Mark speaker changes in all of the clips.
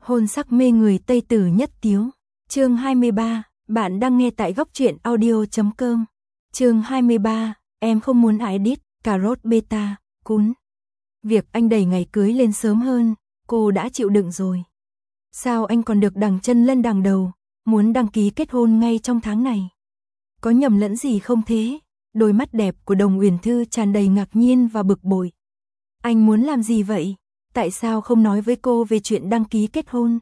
Speaker 1: Hôn sắc mê người Tây Tử nhất tiếu. Chương 23, bạn đang nghe tại góc truyện audio.com. Chương 23, em không muốn edit, cà rốt beta, cún. Việc anh đẩy ngày cưới lên sớm hơn, cô đã chịu đựng rồi. Sao anh còn được đằng chân lên đằng đầu, muốn đăng ký kết hôn ngay trong tháng này? Có nhầm lẫn gì không thế? Đôi mắt đẹp của Đồng Uyển Thư tràn đầy ngạc nhiên và bực bội. Anh muốn làm gì vậy? Tại sao không nói với cô về chuyện đăng ký kết hôn?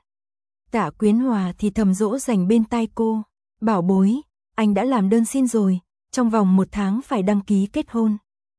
Speaker 1: Tạ Quyến Hòa thì thầm dỗ dành bên tai cô. Bảo bối, anh đã làm đơn xin rồi, trong vòng 1 tháng phải đăng ký kết hôn.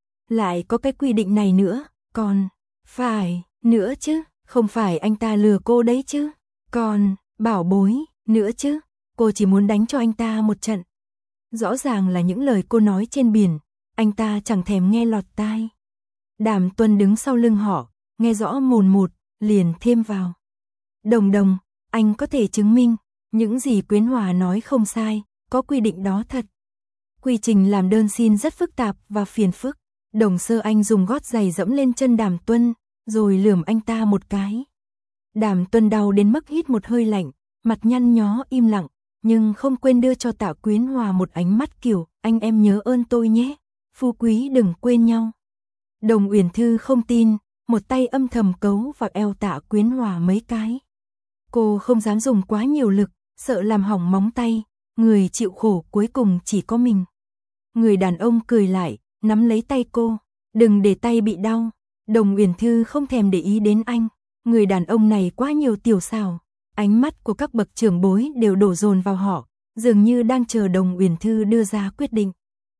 Speaker 1: Lại có cái quy định này nữa, còn, phải, nữa chứ, không phải anh ta lừa cô đấy chứ. Còn, bảo bối, nữa chứ, cô chỉ muốn đánh cho anh ta một trận. Rõ ràng là những lời cô nói trên biển, anh ta chẳng thèm nghe lọt tai. Đàm Tuân đứng sau lưng họ, nghe rõ mồn một, liền thêm vào. Đồng Đồng, anh có thể chứng minh, những gì Quyến Hòa nói không sai, có quy định đó thật. Quy trình làm đơn xin rất phức tạp và phiền phức. Đồng Sơ Anh dùng gót giày dẫm lên chân Đàm Tuân, rồi lườm anh ta một cái. Đàm Tuân đau đến mức hít một hơi lạnh, mặt nhăn nhó im lặng, nhưng không quên đưa cho Tạ Quyến Hòa một ánh mắt kiểu, anh em nhớ ơn tôi nhé, phú quý đừng quên nhau. Đồng Uyển Thư không tin, một tay âm thầm cấu vào eo Tạ Quyến Hòa mấy cái. Cô không dám dùng quá nhiều lực, sợ làm hỏng móng tay, người chịu khổ cuối cùng chỉ có mình. Người đàn ông cười lại, nắm lấy tay cô, đừng để tay bị đau. Đồng Uyển Thư không thèm để ý đến anh, người đàn ông này quá nhiều tiểu xảo. Ánh mắt của các bậc trưởng bối đều đổ dồn vào họ, dường như đang chờ Đồng Uyển Thư đưa ra quyết định.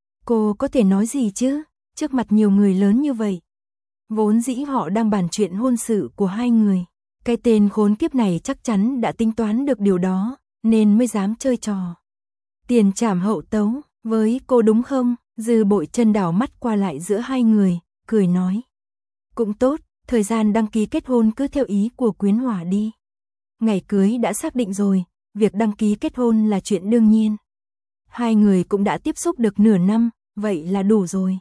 Speaker 1: Cô có thể nói gì chứ, trước mặt nhiều người lớn như vậy. Vốn dĩ họ đang bàn chuyện hôn sự của hai người. Cái tên khốn kiếp này chắc chắn đã tính toán được điều đó, nên mới dám chơi trò tiền trảm hậu tấu với cô đúng không? Dư Bội Chân đảo mắt qua lại giữa hai người, cười nói. Cũng tốt, thời gian đăng ký kết hôn cứ theo ý của Quyến Hòa đi. Ngày cưới đã xác định rồi, việc đăng ký kết hôn là chuyện đương nhiên. Hai người cũng đã tiếp xúc được nửa năm, vậy là đủ rồi.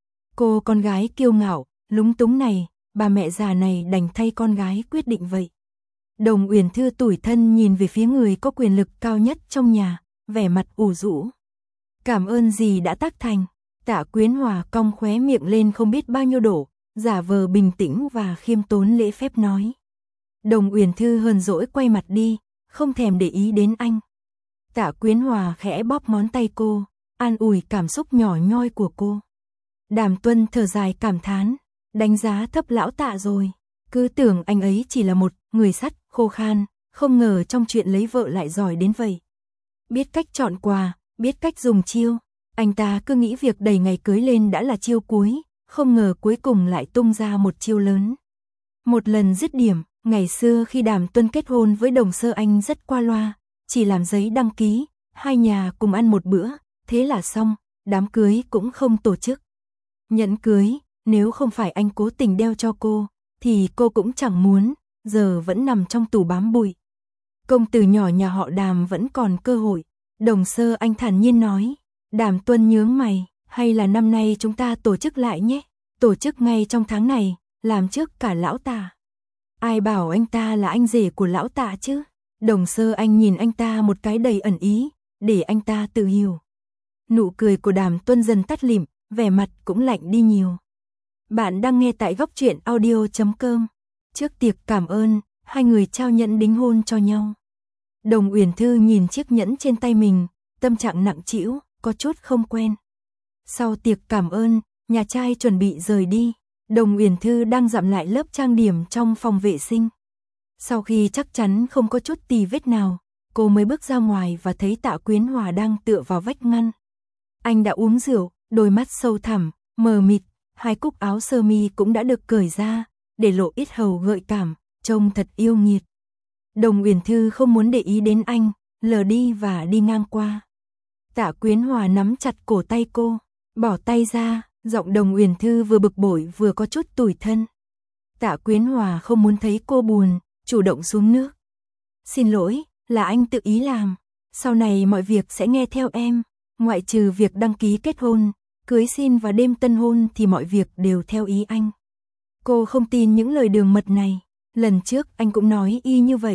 Speaker 1: Cô con gái kiêu ngạo, lúng túng này, bà mẹ già này đành thay con gái quyết định vậy. Đồng Uyển Thư tủi thân nhìn về phía người có quyền lực cao nhất trong nhà, vẻ mặt ủ rũ. Cảm ơn gì đã tác thành. Tạ Quyến Hòa cong khóe miệng lên không biết bao nhiêu độ, giả vờ bình tĩnh và khiêm tốn lễ phép nói. Đồng Uyển Thư hờn dỗi quay mặt đi, không thèm để ý đến anh. Tạ Quyến Hòa khẽ bóp ngón tay cô, an ủi cảm xúc nhỏ nhoi của cô. Đàm Tuân thở dài cảm thán, đánh giá thấp lão Tạ rồi. Cứ tưởng anh ấy chỉ là một người sắt khô khan, không ngờ trong chuyện lấy vợ lại giỏi đến vậy. Biết cách chọn quà, biết cách dùng chiêu. Anh ta cứ nghĩ việc đẩy ngày cưới lên đã là chiêu cuối, không ngờ cuối cùng lại tung ra một chiêu lớn. Một lần dứt điểm, ngày xưa khi Đàm Tuân kết hôn với Đồng Sơ Anh rất qua loa, chỉ làm giấy đăng ký, hai nhà cùng ăn một bữa, thế là xong, đám cưới cũng không tổ chức. Nhẫn cưới, nếu không phải anh cố tình đeo cho cô, thì cô cũng chẳng muốn, giờ vẫn nằm trong tủ bám bụi. Công tử nhỏ nhà họ Đàm vẫn còn cơ hội. Đồng Sơ Anh thản nhiên nói. Đàm Tuân nhướng mày, hay là năm nay chúng ta tổ chức lại nhé, tổ chức ngay trong tháng này, làm trước cả lão Tạ. Ai bảo anh ta là anh rể của lão Tạ chứ? Đồng Sơ Anh nhìn anh ta một cái đầy ẩn ý, để anh ta tự hiểu. Nụ cười của Đàm Tuân dần tắt lịm, vẻ mặt cũng lạnh đi nhiều. Bạn đang nghe tại góc truyện audio.com. Trước tiệc cảm ơn, hai người trao nhẫn đính hôn cho nhau. Đồng Uyển Thư nhìn chiếc nhẫn trên tay mình, tâm trạng nặng trĩu, có chút không quen. Sau tiệc cảm ơn, nhà trai chuẩn bị rời đi. Đồng Uyển Thư đang dặm lại lớp trang điểm trong phòng vệ sinh. Sau khi chắc chắn không có chút tì vết nào, cô mới bước ra ngoài và thấy Tạ Quyến Hòa đang tựa vào vách ngăn. Anh đã uống rượu, đôi mắt sâu thẳm, mờ mịt, hai cúc áo sơ mi cũng đã được cởi ra, để lộ yết hầu gợi cảm, trông thật yêu nghiệt. Đồng Uyển Thư không muốn để ý đến anh, lờ đi và đi ngang qua. Tạ Quyến Hòa nắm chặt cổ tay cô, bỏ tay ra, giọng Đồng Uyển Thư vừa bực bội vừa có chút tủi thân. Tạ Quyến Hòa không muốn thấy cô buồn, chủ động xuống nước. Xin lỗi, là anh tự ý làm, sau này mọi việc sẽ nghe theo em, ngoại trừ việc đăng ký kết hôn, cưới xin và đêm tân hôn thì mọi việc đều theo ý anh. Cô không tin những lời đường mật này, lần trước anh cũng nói y như vậy,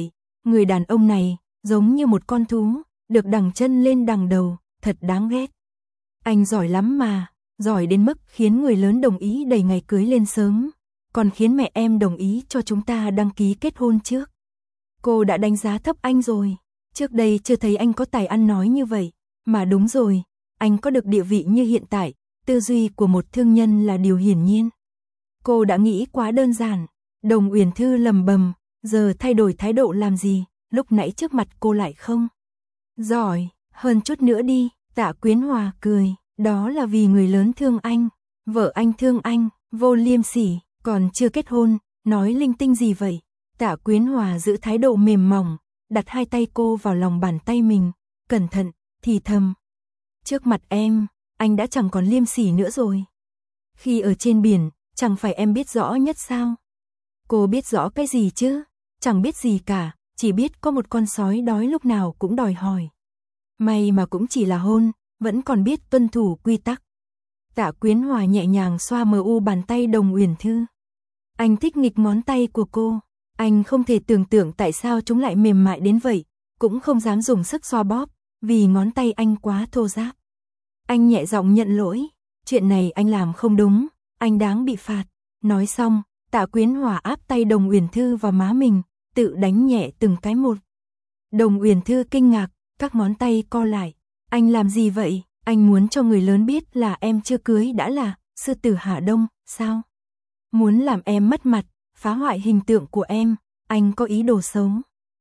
Speaker 1: Người đàn ông này, giống như một con thú, được đằng chân lên đằng đầu, thật đáng ghét. Anh giỏi lắm mà, giỏi đến mức khiến người lớn đồng ý đẩy ngày cưới lên sớm, còn khiến mẹ em đồng ý cho chúng ta đăng ký kết hôn trước. Cô đã đánh giá thấp anh rồi, trước đây chưa thấy anh có tài ăn nói như vậy, mà đúng rồi, anh có được địa vị như hiện tại, tư duy của một thương nhân là điều hiển nhiên. Cô đã nghĩ quá đơn giản, Đồng Uyển Thư lầm bầm, giờ thay đổi thái độ làm gì, lúc nãy trước mặt cô lại không. Giỏi, hơn chút nữa đi, Tạ Quyến Hòa cười, đó là vì người lớn thương anh, vợ anh thương anh, vô liêm sỉ, còn chưa kết hôn, nói linh tinh gì vậy. Tạ Quyến Hòa giữ thái độ mềm mỏng, đặt hai tay cô vào lòng bàn tay mình, cẩn thận, thì thầm. Trước mặt em, anh đã chẳng còn liêm sỉ nữa rồi. Khi ở trên biển, chẳng phải em biết rõ nhất sao? Cô biết rõ cái gì chứ? Chẳng biết gì cả, chỉ biết có một con sói đói lúc nào cũng đòi hỏi. May mà cũng chỉ là hôn, vẫn còn biết tuân thủ quy tắc. Tạ Quyến Hòa nhẹ nhàng xoa mờ u bàn tay Đồng Uyển Thư. Anh thích nghịch ngón tay của cô. Anh không thể tưởng tượng tại sao chúng lại mềm mại đến vậy, cũng không dám dùng sức xoa bóp, vì ngón tay anh quá thô ráp. Anh nhẹ giọng nhận lỗi, chuyện này anh làm không đúng, anh đáng bị phạt. Nói xong, Tạ Quyến Hòa áp tay Đồng Uyển Thư vào má mình, tự đánh nhẹ từng cái một. Đồng Uyển Thư kinh ngạc, các ngón tay co lại. Anh làm gì vậy? Anh muốn cho người lớn biết là em chưa cưới đã là sư tử Hạ Đông, sao? Muốn làm em mất mặt, phá hoại hình tượng của em, anh có ý đồ xấu.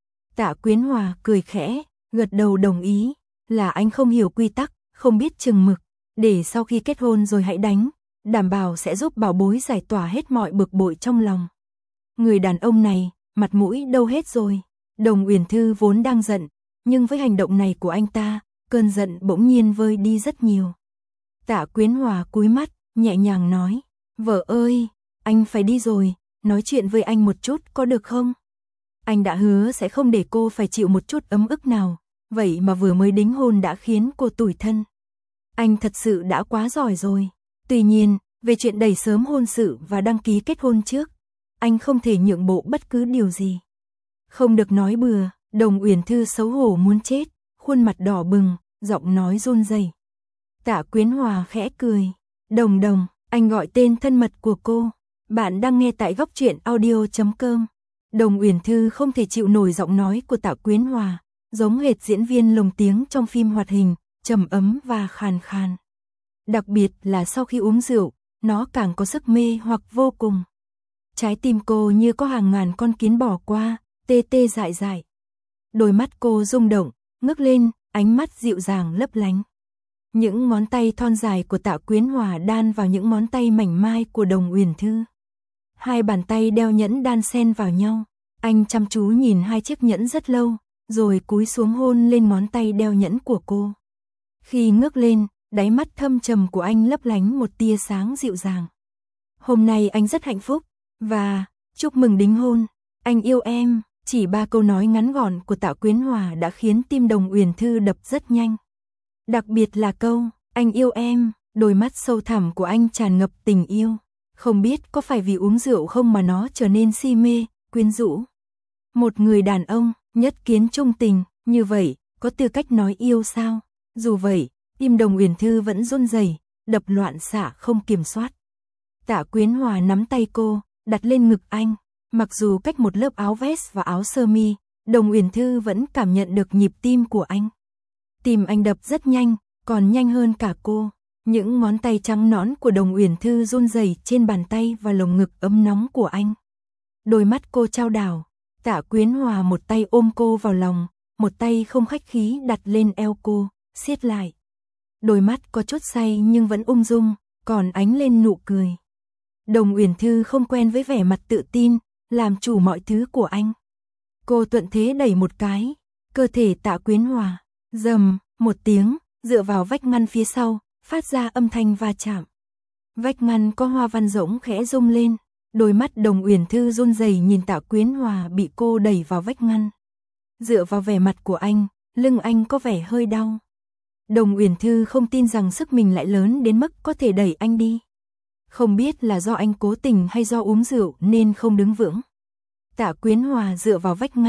Speaker 1: Tạ Quyến Hòa cười khẽ, gật đầu đồng ý, là anh không hiểu quy tắc, không biết chừng mực, để sau khi kết hôn rồi hãy đánh, đảm bảo sẽ giúp bảo bối giải tỏa hết mọi bực bội trong lòng. Người đàn ông này, mặt mũi đâu hết rồi. Đồng Uyển Thư vốn đang giận, nhưng với hành động này của anh ta, cơn giận bỗng nhiên vơi đi rất nhiều. Tạ Quyến Hòa cúi mắt, nhẹ nhàng nói, vợ ơi, anh phải đi rồi, nói chuyện với anh một chút có được không? Anh đã hứa sẽ không để cô phải chịu một chút ấm ức nào, vậy mà vừa mới đính hôn đã khiến cô tủi thân. Anh thật sự đã quá giỏi rồi. Tuy nhiên, về chuyện đẩy sớm hôn sự và đăng ký kết hôn trước, anh không thể nhượng bộ bất cứ điều gì. Không được nói bừa, Đồng Uyển Thư xấu hổ muốn chết, khuôn mặt đỏ bừng, giọng nói run rẩy. Tạ Quyến Hòa khẽ cười, Đồng Đồng, anh gọi tên thân mật của cô. Bạn đang nghe tại góc truyện audio.com. Đồng Uyển Thư không thể chịu nổi giọng nói của Tạ Quyến Hòa, giống hệt diễn viên lồng tiếng trong phim hoạt hình, trầm ấm và khàn khàn. Đặc biệt là sau khi uống rượu, nó càng có sức mê hoặc vô cùng. Trái tim cô như có hàng ngàn con kiến bỏ qua, tê tê dại dại. Đôi mắt cô rung động, ngước lên, ánh mắt dịu dàng lấp lánh. Những ngón tay thon dài của Tạ Quyến Hòa đan vào những ngón tay mảnh mai của Đồng Uyển Thư. Hai bàn tay đeo nhẫn đan xen vào nhau. Anh chăm chú nhìn hai chiếc nhẫn rất lâu, rồi cúi xuống hôn lên ngón tay đeo nhẫn của cô. Khi ngước lên, đáy mắt thâm trầm của anh lấp lánh một tia sáng dịu dàng. Hôm nay anh rất hạnh phúc, và chúc mừng đính hôn, anh yêu em. Chỉ 3 câu nói ngắn gọn của Tạ Quyến Hòa đã khiến tim Đồng Uyển Thư đập rất nhanh. Đặc biệt là câu, anh yêu em, đôi mắt sâu thẳm của anh tràn ngập tình yêu. Không biết có phải vì uống rượu không mà nó trở nên si mê, quyến rũ. Một người đàn ông, nhất kiến trung tình, như vậy, có tư cách nói yêu sao? Dù vậy, tim Đồng Uyển Thư vẫn run rẩy, đập loạn xạ không kiểm soát. Tạ Quyến Hòa nắm tay cô, đặt lên ngực anh. Mặc dù cách một lớp áo vest và áo sơ mi, Đồng Uyển Thư vẫn cảm nhận được nhịp tim của anh. Tim anh đập rất nhanh, còn nhanh hơn cả cô. Những ngón tay trắng nõn của Đồng Uyển Thư run rẩy trên bàn tay và lồng ngực ấm nóng của anh. Đôi mắt cô trao đảo, Tạ Quyến Hòa một tay ôm cô vào lòng, một tay không khách khí đặt lên eo cô, siết lại. Đôi mắt có chút say nhưng vẫn ung dung, còn ánh lên nụ cười. Đồng Uyển Thư không quen với vẻ mặt tự tin, làm chủ mọi thứ của anh. Cô thuận thế đẩy một cái, cơ thể Tạ Quyến Hòa, rầm, một tiếng, dựa vào vách ngăn phía sau, phát ra âm thanh va chạm. Vách ngăn có hoa văn rỗng khẽ rung lên, đôi mắt Đồng Uyển Thư run rẩy nhìn Tạ Quyến Hòa bị cô đẩy vào vách ngăn. Dựa vào vẻ mặt của anh, lưng anh có vẻ hơi đau. Đồng Uyển Thư không tin rằng sức mình lại lớn đến mức có thể đẩy anh đi. Không biết là do anh cố tình hay do uống rượu nên không đứng vững. Tạ Quyến Hòa dựa vào vách ngăn,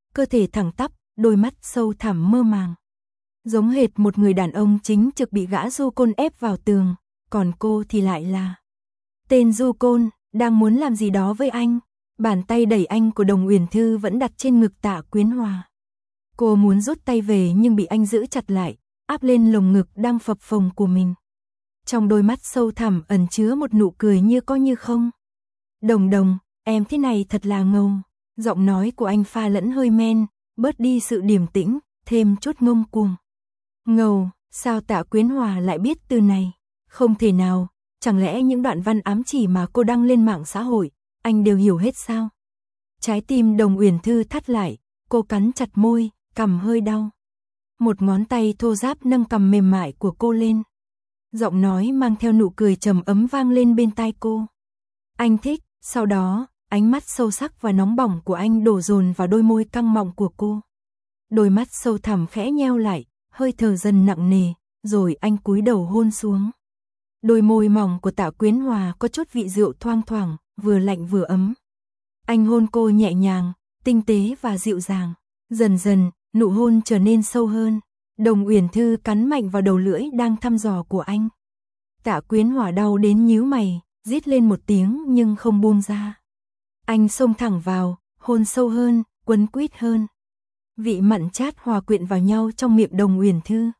Speaker 1: cơ thể thẳng tắp, đôi mắt sâu thẳm mơ màng. Giống hệt một người đàn ông chính trực bị gã du côn ép vào tường, còn cô thì lại là tên du côn, đang muốn làm gì đó với anh. Bàn tay đẩy anh của Đồng Uyển Thư vẫn đặt trên ngực Tạ Quyến Hòa. Cô muốn rút tay về nhưng bị anh giữ chặt lại, áp lên lồng ngực đang phập phồng của mình. Trong đôi mắt sâu thẳm ẩn chứa một nụ cười như có như không. Đồng Đồng, em thế này thật là ngầu. Giọng nói của anh pha lẫn hơi men, bớt đi sự điềm tĩnh, thêm chút ngông cuồng. Ngầu, sao Tạ Quyến Hòa lại biết từ này? Không thể nào, chẳng lẽ những đoạn văn ám chỉ mà cô đăng lên mạng xã hội, anh đều hiểu hết sao? Trái tim Đồng Uyển Thư thắt lại, cô cắn chặt môi, cằm hơi đau. Một ngón tay thô ráp nâng cằm mềm mại của cô lên. Giọng nói mang theo nụ cười trầm ấm vang lên bên tai cô. Anh thích, sau đó, ánh mắt sâu sắc và nóng bỏng của anh đổ dồn vào đôi môi căng mọng của cô. Đôi mắt sâu thẳm khẽ nheo lại, hơi thở dần nặng nề, rồi anh cúi đầu hôn xuống. Đôi môi mỏng của Tạ Quyến Hòa có chút vị rượu thoang thoảng, vừa lạnh vừa ấm. Anh hôn cô nhẹ nhàng, tinh tế và dịu dàng. Dần dần, nụ hôn trở nên sâu hơn. Đồng Uyển Thư cắn mạnh vào đầu lưỡi đang thăm dò của anh. Tạ Quyến Hòa đau đến nhíu mày, rít lên một tiếng nhưng không buông ra. Anh xông thẳng vào, hôn sâu hơn, quấn quýt hơn. Vị mặn chát hòa quyện vào nhau trong miệng Đồng Uyển Thư.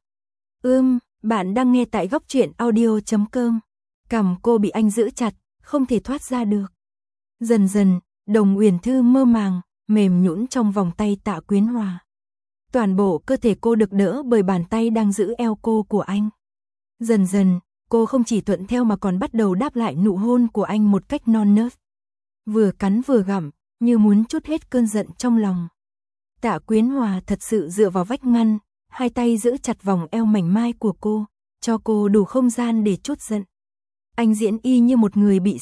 Speaker 1: Bạn đang nghe tại góc truyện audio.com. Cằm cô bị anh giữ chặt, không thể thoát ra được. Dần dần, Đồng Uyển Thư mơ màng, mềm nhũn trong vòng tay Tạ Quyến Hòa. Toàn bộ cơ thể cô được đỡ bởi bàn tay đang giữ eo cô của anh. Dần dần, cô không chỉ thuận theo mà còn bắt đầu đáp lại nụ hôn của anh một cách non nớt. Vừa cắn vừa gặm, như muốn trút hết cơn giận trong lòng. Tạ Quyến Hòa thật sự dựa vào vách ngăn, hai tay giữ chặt vòng eo mảnh mai của cô, cho cô đủ không gian để trút giận. Anh diễn y như một người bị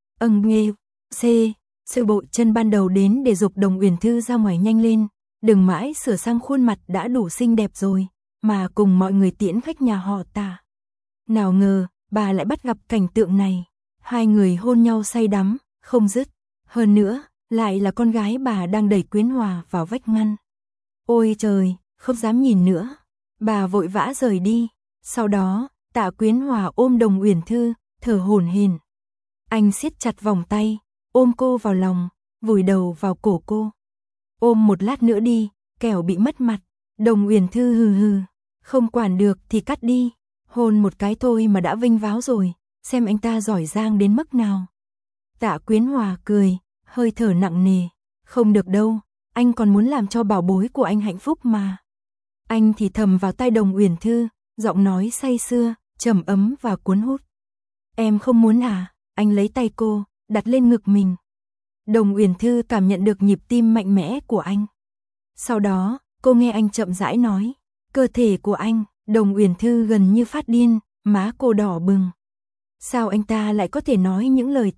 Speaker 1: Sư bộ chân ban đầu đến để giục Đồng Uyển Thư ra ngoài nhanh lên, đừng mãi sửa sang khuôn mặt đã đủ xinh đẹp rồi, mà cùng mọi người tiễn khách nhà họ Tạ. Nào ngờ, bà lại bắt gặp cảnh tượng này, hai người hôn nhau say đắm, không dứt, hơn nữa, lại là con gái bà đang đẩy Quyến Hòa vào vách ngăn. Ôi trời, không dám nhìn nữa, bà vội vã rời đi, sau đó, Tạ Quyến Hòa ôm Đồng Uyển Thư, thở hổn hển. Anh siết chặt vòng tay, ôm cô vào lòng, vùi đầu vào cổ cô. Ôm một lát nữa đi, kẻo bị mất mặt. Đồng Uyển Thư hừ hừ, không quản được thì cắt đi, hôn một cái thôi mà đã vinh váo rồi, xem anh ta giỏi giang đến mức nào. Tạ Quyến Hòa cười, hơi thở nặng nề, không được đâu, anh còn muốn làm cho bảo bối của anh hạnh phúc mà. Anh thì thầm vào tai Đồng Uyển Thư, giọng nói say sưa, trầm ấm và cuốn hút. Em không muốn à? Anh lấy tay cô, đặt lên ngực mình. Đồng Uyển Thư cảm nhận được nhịp tim mạnh mẽ của anh. Sau đó, cô nghe anh chậm rãi nói, cơ thể của anh. Đồng Uyển Thư gần như phát điên, má cô đỏ bừng. Sao anh ta lại có thể nói những lời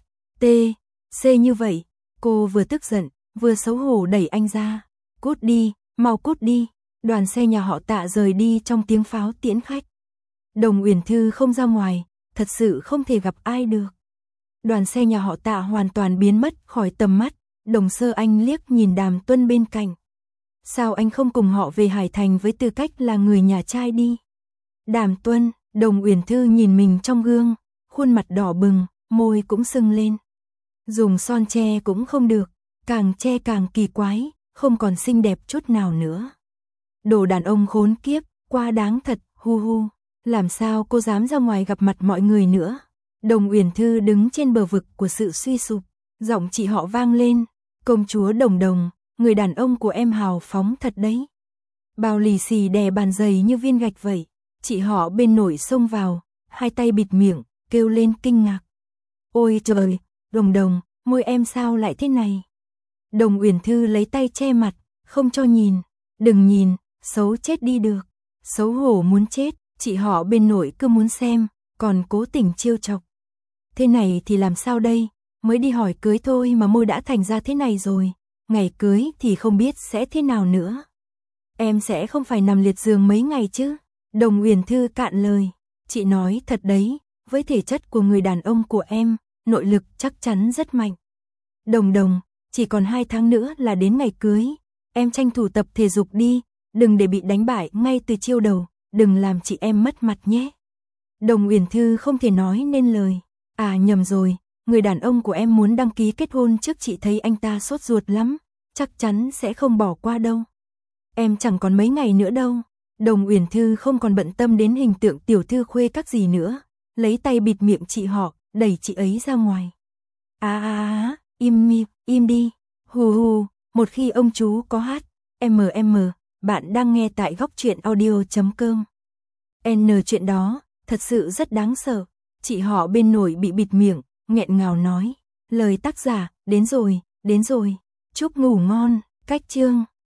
Speaker 1: c như vậy? Cô vừa tức giận, vừa xấu hổ đẩy anh ra. Cút đi, mau cút đi. Đoàn xe nhà họ Tạ rời đi trong tiếng pháo tiễn khách. Đồng Uyển Thư không ra ngoài, thật sự không thể gặp ai được. Đoàn xe nhà họ Tạ hoàn toàn biến mất khỏi tầm mắt. Đồng Sơ Anh liếc nhìn Đàm Tuân bên cạnh. Sao anh không cùng họ về Hải Thành với tư cách là người nhà trai đi? Đàm Tuân, Đồng Uyển Thư nhìn mình trong gương, khuôn mặt đỏ bừng, môi cũng sưng lên. Dùng son che cũng không được, càng che càng kỳ quái, không còn xinh đẹp chút nào nữa. Đồ đàn ông khốn kiếp, quá đáng thật, hu hu. Làm sao cô dám ra ngoài gặp mặt mọi người nữa? Đồng Uyển Thư đứng trên bờ vực của sự suy sụp, giọng chị họ vang lên, công chúa Đồng Đồng, người đàn ông của em hào phóng thật đấy. Bao lì xì đè bàn giày như viên gạch vậy. Chị họ bên nổi xông vào, hai tay bịt miệng, kêu lên kinh ngạc. Ôi trời, Đồng Đồng, môi em sao lại thế này? Đồng Uyển Thư lấy tay che mặt, không cho nhìn. Đừng nhìn, xấu chết đi được. Xấu hổ muốn chết, chị họ bên nổi cứ muốn xem, còn cố tình trêu chọc. Thế này thì làm sao đây? Mới đi hỏi cưới thôi mà môi đã thành ra thế này rồi. Ngày cưới thì không biết sẽ thế nào nữa. Em sẽ không phải nằm liệt giường mấy ngày chứ? Đồng Uyển Thư cạn lời. Chị nói thật đấy, với thể chất của người đàn ông của em, nội lực chắc chắn rất mạnh. Đồng Đồng, chỉ còn 2 tháng nữa là đến ngày cưới. Em tranh thủ tập thể dục đi, đừng để bị đánh bại ngay từ chiêu đầu, đừng làm chị em mất mặt nhé. Đồng Uyển Thư không thể nói nên lời. À nhầm rồi, người đàn ông của em muốn đăng ký kết hôn trước, chị thấy anh ta sốt ruột lắm, chắc chắn sẽ không bỏ qua đâu. Em chẳng còn mấy ngày nữa đâu. Đồng Uyển Thư không còn bận tâm đến hình tượng tiểu thư khuê các gì nữa, lấy tay bịt miệng chị họ, đẩy chị ấy ra ngoài. Im đi, hù hù, một khi ông chú có hát, bạn đang nghe tại góc truyện audio.com. Chuyện đó, thật sự rất đáng sợ, chị họ bên nổi bị bịt miệng, nghẹn ngào nói, lời tác giả, đến rồi, chúc ngủ ngon, cách chương.